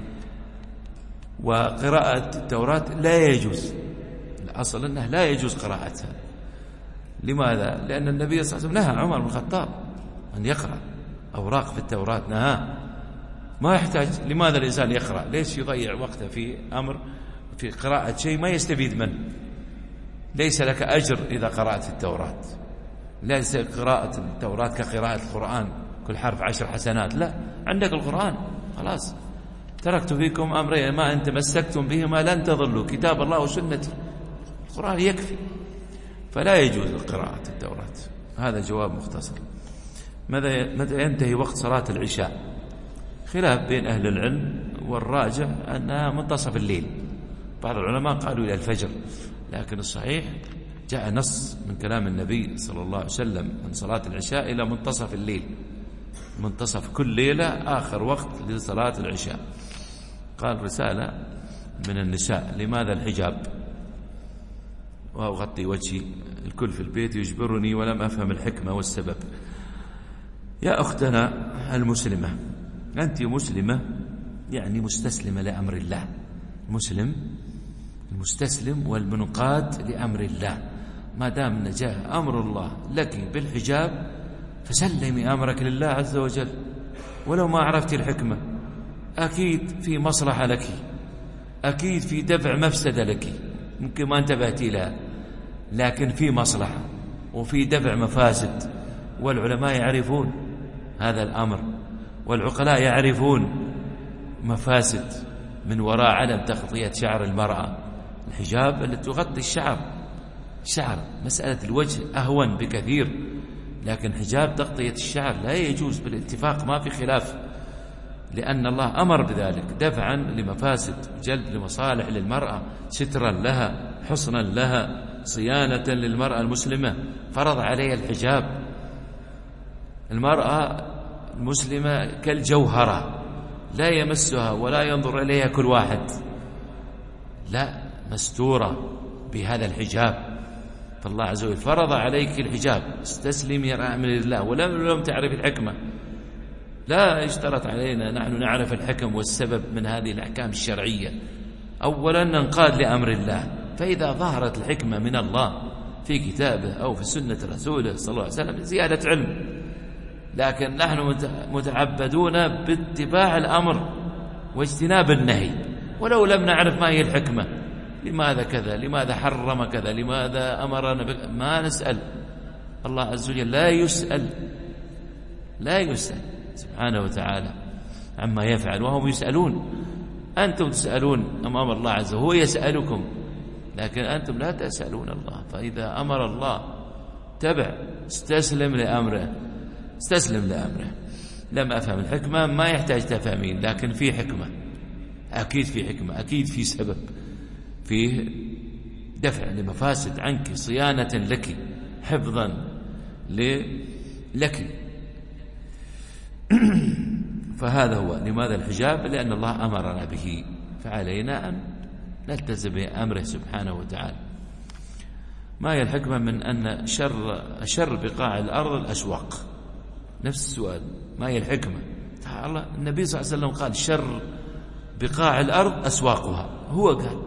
وقراءة التوراة لا يجوز، الأصل أنه لا يجوز قراءتها. لماذا؟ لأن النبي صلى الله عليه وسلم نهى عمر بن الخطاب أن يقرأ أوراق في التوراة، نهى. ما يحتاج. لماذا الإنسان يقرأ؟ ليش يضيع وقته في أمر في قراءة شيء ما يستفيد منه؟ ليس لك أجر إذا قرأت التوراة، ليس قراءة التوراة كقراءة القرآن، كل حرف عشر حسنات، لا، عندك القرآن خلاص. تركت فيكم أمرين ما أن تمسكتم بهما لن تضلوا، كتاب الله وسنتي. القرآن يكفي، فلا يجوز قراءة التوراة. هذا جواب مختصر. متى ينتهي وقت صلاة العشاء؟ خلاف بين أهل العلم، والراجع أنها منتصف الليل. بعض العلماء قالوا إلى الفجر، لكن الصحيح جاء نص من كلام النبي صلى الله عليه وسلم من صلاة العشاء إلى منتصف الليل، منتصف كل ليلة آخر وقت لصلاة العشاء. قال رسالة من النساء: لماذا الحجاب وأغطي وجهي؟ الكل في البيت يجبرني ولم أفهم الحكمة والسبب. يا أختنا المسلمة، أنت مسلمة يعني مستسلمة لأمر الله. مسلم المستسلم والمنقاد لأمر الله. ما دام جاء أمر الله لك بالحجاب فسلمي أمرك لله عز وجل، ولو ما عرفتي الحكمة. أكيد في مصلحة لك، أكيد في دفع مفسدة لك ممكن ما انتبهتي لها، لكن في مصلحة وفي دفع مفاسد، والعلماء يعرفون هذا الأمر، والعقلاء يعرفون مفاسد من وراء عدم تغطية شعر المرأة. الحجاب التي تغطي الشعر، شعر مسألة الوجه أهون بكثير، لكن حجاب تغطية الشعر لا يجوز بالاتفاق، ما في خلاف، لأن الله أمر بذلك دفعا لمفاسد، جلب لمصالح للمرأة، سترا لها، حصنا لها، صيانة للمرأة المسلمة، فرض عليها الحجاب. المرأة المسلمة كالجوهرة لا يمسها ولا ينظر إليها كل واحد، لا، مستورة بهذا الحجاب. فالله عز وجل فرض عليك الحجاب، استسلمي يا أمر الله، ولم لم تعرف الحكمة. لا يشترط علينا نحن نعرف الحكم والسبب من هذه الأحكام الشرعية. أولا ننقاد لأمر الله، فإذا ظهرت الحكمة من الله في كتابه أو في سنة رسوله صلى الله عليه وسلم زيادة علم، لكن نحن متعبدون باتباع الأمر واجتناب النهي، ولو لم نعرف ما هي الحكمة، لماذا كذا، لماذا حرم كذا، لماذا أمرنا بك، ما نسأل. الله عز وجل لا يسأل، لا يسأل سبحانه وتعالى عما يفعل وهم يسألون. أنتم تسألون أمام الله عز وجل، هو يسألكم، لكن أنتم لا تسألون الله. فإذا أمر الله تبع، استسلم لأمره، استسلم لأمره. لم أفهم الحكمة، ما يحتاج تفهمين، لكن في حكمة، أكيد في حكمة، أكيد في سبب، فيه دفع لمفاسد عنك، صيانة لك، حفظا لك. فهذا هو لماذا الحجاب، لأن الله أمرنا به، فعلينا أن نلتزم بأمره سبحانه وتعالى. ما هي الحكمة من أن شر شر بقاع الأرض الأسواق؟ نفس السؤال، ما هي الحكمة؟ الله النبي صلى الله عليه وسلم قال شر بقاع الأرض أسواقها، هو قال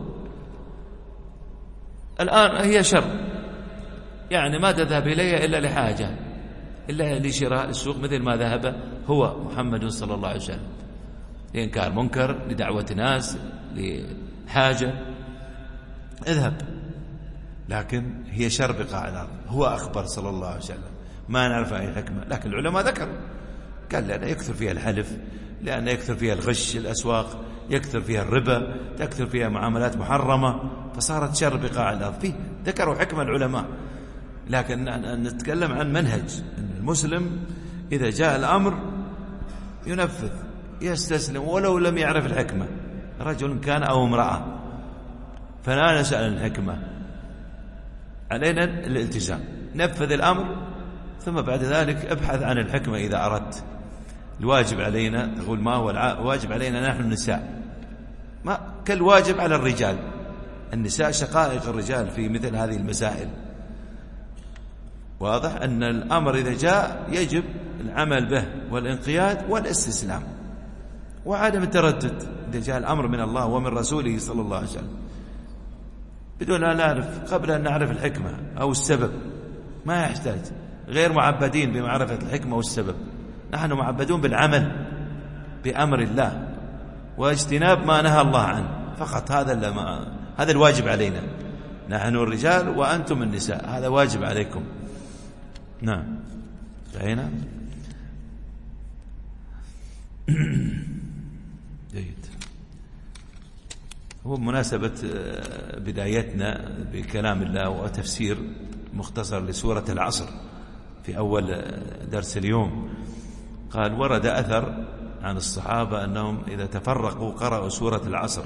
الآن هي شر، يعني ما تذهب إليها إلا لحاجة، إلا لشراء السوق، مثل ما ذهب هو محمد صلى الله عليه وسلم لإنكار منكر، لدعوة ناس، لحاجة، اذهب. لكن هي شر بقاع الأرض، هو أخبر صلى الله عليه وسلم، ما نعرف أي حكمة، لكن العلماء ذكروا، قال لأن يكثر فيها الحلف، لأن يكثر فيها الغش، الأسواق يكثر فيها الربا، تكثر فيها معاملات محرمة، فصارت شر بقاع الأرض. فيه ذكروا حكمة العلماء، لكن نتكلم عن منهج المسلم إذا جاء الأمر ينفذ، يستسلم ولو لم يعرف الحكمة، رجل كان أو امرأة، فلا نسأل الحكمة، علينا الالتزام، نفذ الأمر، ثم بعد ذلك ابحث عن الحكمة إذا أردت. الواجب علينا، تقول ما هو الواجب علينا نحن النساء؟ ما كالواجب على الرجال، النساء شقائق الرجال في مثل هذه المسائل. واضح أن الأمر إذا جاء يجب العمل به والانقياد والاستسلام وعدم التردد. إذا جاء الأمر من الله ومن رسوله صلى الله عليه وسلم بدون أن نعرف، قبل أن نعرف الحكمة أو السبب، ما يحتاج، غير معبدين بمعرفة الحكمة والسبب، نحن معبدون بالعمل بأمر الله واجتناب ما نهى الله عنه فقط. هذا لما هذا الواجب علينا، نحن الرجال وأنتم النساء، هذا واجب عليكم. نعم انتهينا. جيد. هو بمناسبة بدايتنا بكلام الله وتفسير مختصر لسورة العصر في أول درس اليوم، قال ورد أثر عن الصحابة أنهم إذا تفرقوا قرأوا سورة العصر،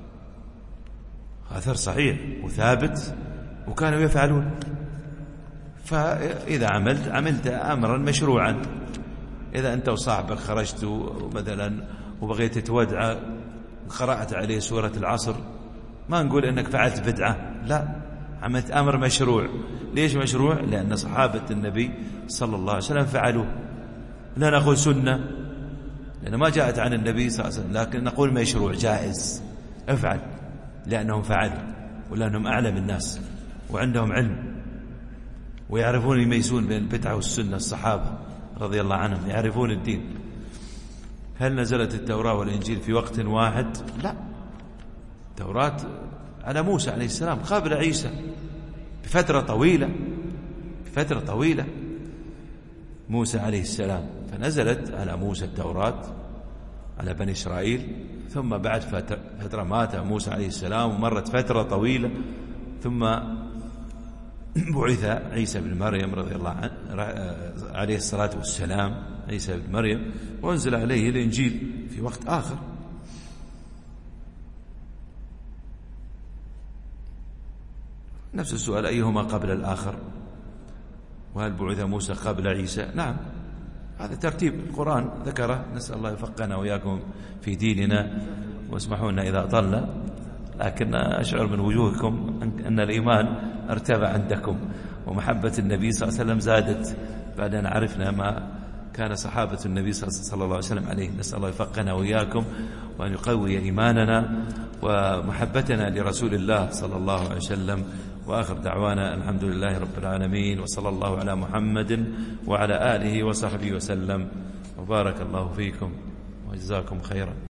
أثر صحيح وثابت وكانوا يفعلون. فإذا عملت عملت أمرا مشروعا، إذا أنت وصاحبك خرجتوا مثلا وبغيت تودعه قرأت عليه سورة العصر، ما نقول أنك فعلت بدعة، لا، عملت أمر مشروع. ليش مشروع؟ لأن صحابة النبي صلى الله عليه وسلم فعلوه. لا نقول سنة لأن ما جاءت عن النبي صلى الله عليه وسلم، لكن نقول مشروع جائز، افعل، لأنهم فعلوا ولأنهم أعلم الناس وعندهم علم ويعرفون يميزون بين البدعة والسنة. الصحابة رضي الله عنهم يعرفون الدين. هل نزلت التوراة والإنجيل في وقت واحد؟ لا، التوراة على موسى عليه السلام قبل عيسى بفترة طويلة، بفترة طويلة موسى عليه السلام، فنزلت على موسى التوراة على بني إسرائيل، ثم بعد فترة مات موسى عليه السلام ومرت فترة طويلة، ثم بعث عيسى بن مريم رضي الله عنه عليه الصلاة والسلام، عيسى بن مريم، وانزل عليه الإنجيل في وقت آخر. نفس السؤال، أيهما قبل الآخر؟ وهل بعث موسى قبل عيسى؟ نعم، هذا ترتيب القرآن ذكره. نسأل الله يفقهنا وإياكم في ديننا، واسمحوا لنا إذا أطلنا، لكن أشعر من وجوهكم أن الإيمان ارتفع عندكم ومحبة النبي صلى الله عليه وسلم زادت بعد أن عرفنا ما كان صحابة النبي صلى الله عليه وسلم عليه. نسأل الله يفقهنا وإياكم وأن يقوي إيماننا ومحبتنا لرسول الله صلى الله عليه وسلم. وآخر دعوانا الحمد لله رب العالمين، وصلى الله على محمد وعلى آله وصحبه وسلم، وبارك الله فيكم وجزاكم خيرا.